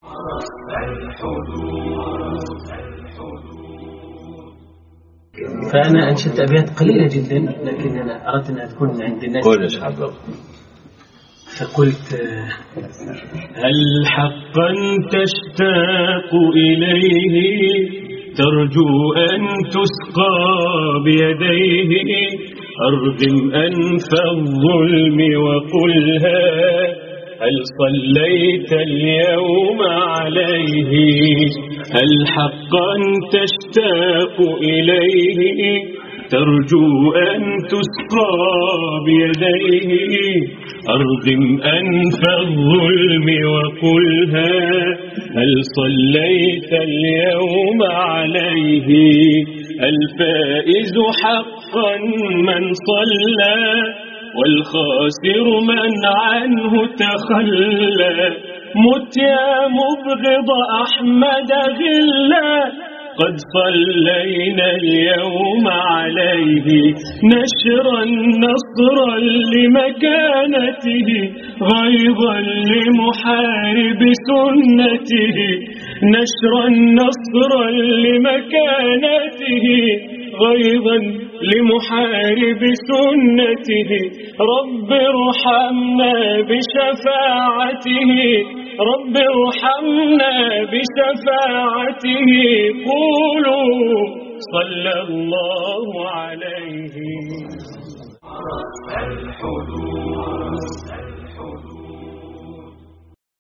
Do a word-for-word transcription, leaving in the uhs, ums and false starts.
فأنا أنشدت أبيات قليلة جدا، لكن أنا أردت أنها تكون عند الناس. قول يا شعب. فقلت: هل حقا تشتاق إليه ترجو أن تسقى بيديه أرغم أنف الظلم وقلها هل صليت اليوم عليه. هل حقا تشتاق إليه ترجو أن تسقى بيديه أرغم أنف الظلم وقلها هل صليت اليوم عليه. الفائز حقا من صلى والخاسر من عنه تخلى. مت يا مبغض أحمد غلا قد صلينا اليوم عليه. نشرا نصرا لمكانته غيظا لمحارب سنته. نشرا نصرا لمكانته غيظا لمحارب سنته. رب ارحمنا بشفاعته رب ارحمنا بشفاعته. قولوا صلى الله عليه. الحدود